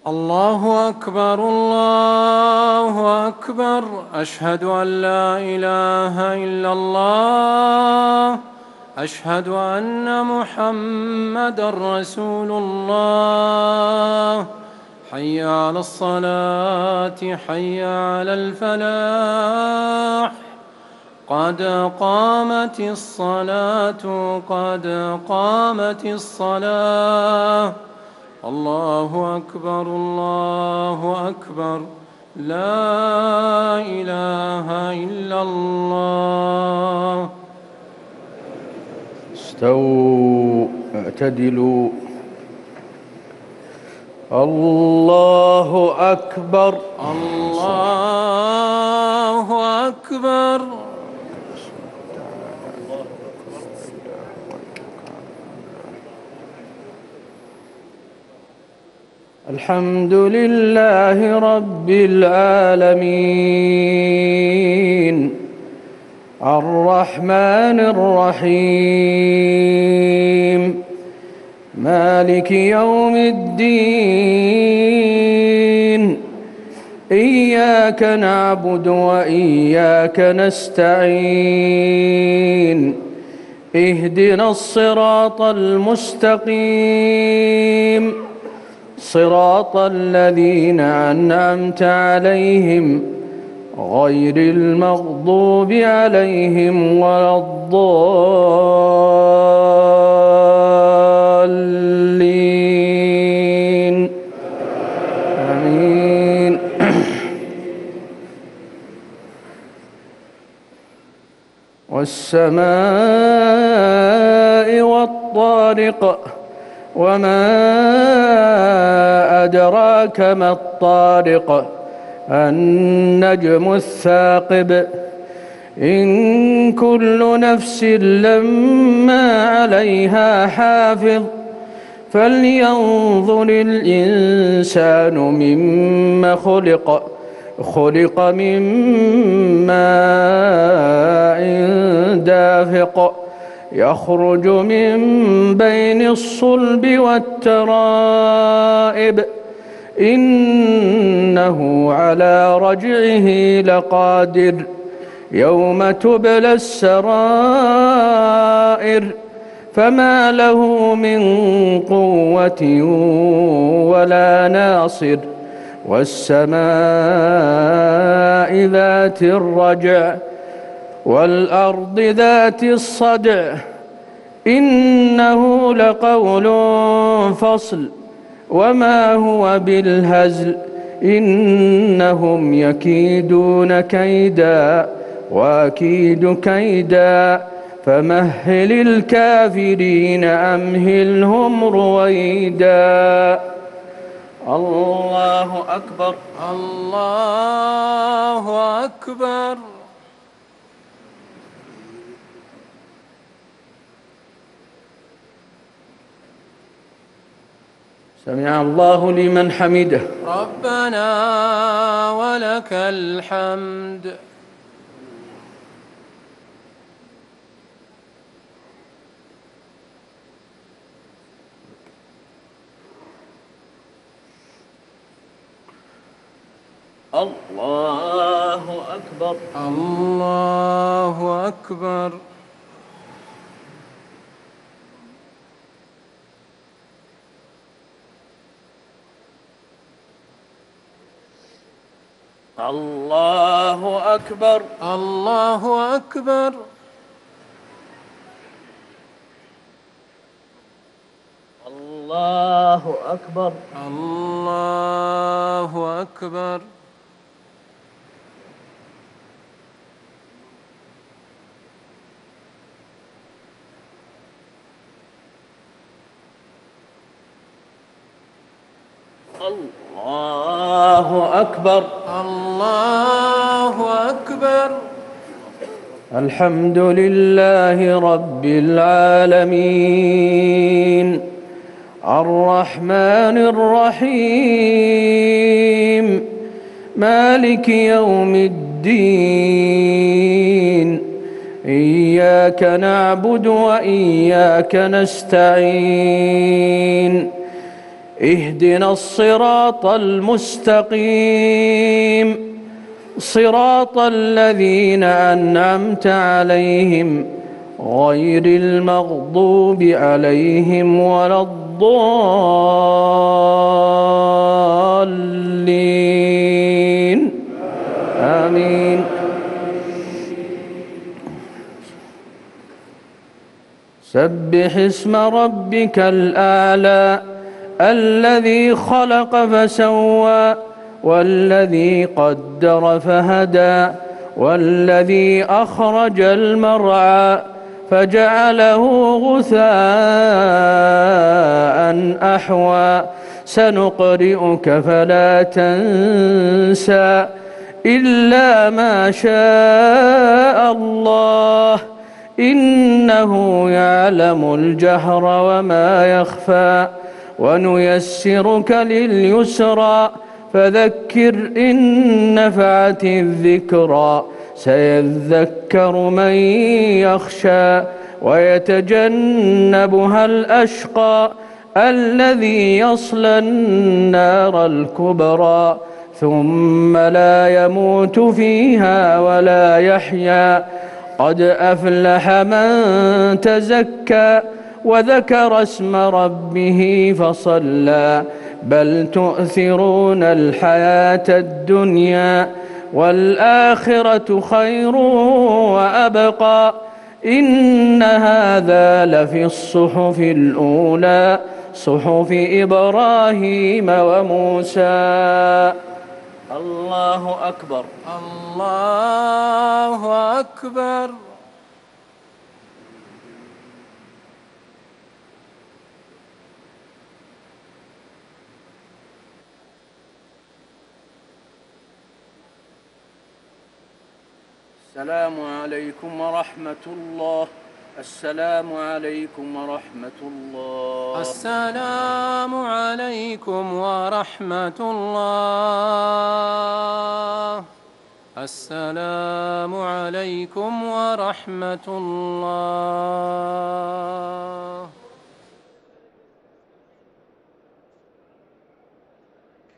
الله أكبر الله أكبر، أشهد أن لا إله إلا الله، أشهد أن محمدًا رسول الله. حي على الصلاة، حي على الفلاح، قد قامت الصلاة، قد قامت الصلاة. الله أكبر الله أكبر، لا إله إلا الله. استووا اعتدلوا. الله أكبر الله أكبر. الحمد لله رب العالمين، الرحمن الرحيم، مالك يوم الدين. إياك نعبد وإياك نستعين، اهدنا الصراط المستقيم، صراط الذين أنعمت عليهم غير المغضوب عليهم ولا الضالين. آمين. والسماء والطارق، وما أدراك ما الطارق، النجم الثاقب. إن كل نفس لما عليها حافظ، فلينظر الإنسان مما خلق. خلق من ماء دافق، يخرج من بين الصلب والترائب. إنه على رجعه لقادر، يوم تبلى السرائر، فما له من قوة ولا ناصر. والسماء ذات الرجع، والأرض ذات الصدع. إنه لقول فصل، وما هو بالهزل. إنهم يكيدون كيدا وأكيد كيدا، فمهل الكافرين أمهلهم رويدا. الله أكبر الله أكبر. سمع الله لمن حمده. ربنا ولك الحمد. الله أكبر الله أكبر. الله أكبر الله أكبر. الله أكبر الله أكبر. الله أكبر الله أكبر. الحمد لله رب العالمين، الرحمن الرحيم، مالك يوم الدين. إياك نعبد وإياك نستعين، اهدنا الصراط المستقيم صراط الذين أنعمت عليهم غير المغضوب عليهم ولا الضالين آمين. سبح اسم ربك الأعلى الذي خلق فسوى والذي قدر فهدى والذي أخرج المرعى فجعله غثاء أحوى سنقرئك فلا تنسى إلا ما شاء الله إنه يعلم الجهر وما يخفى ونيسرك لليسرى فذكر إن نفعت الذكرى سيذكر من يخشى ويتجنبها الأشقى الذي يصلى النار الكبرى ثم لا يموت فيها ولا يحيا قد أفلح من تزكى وذكر اسم ربه فصلى بل تؤثرون الحياة الدنيا والآخرة خير وأبقى إن هذا لفي الصحف الأولى صحف إبراهيم وموسى. الله أكبر. الله أكبر. السلام عليكم ورحمة الله. السلام عليكم ورحمة الله. السلام عليكم ورحمة الله. السلام عليكم ورحمة الله.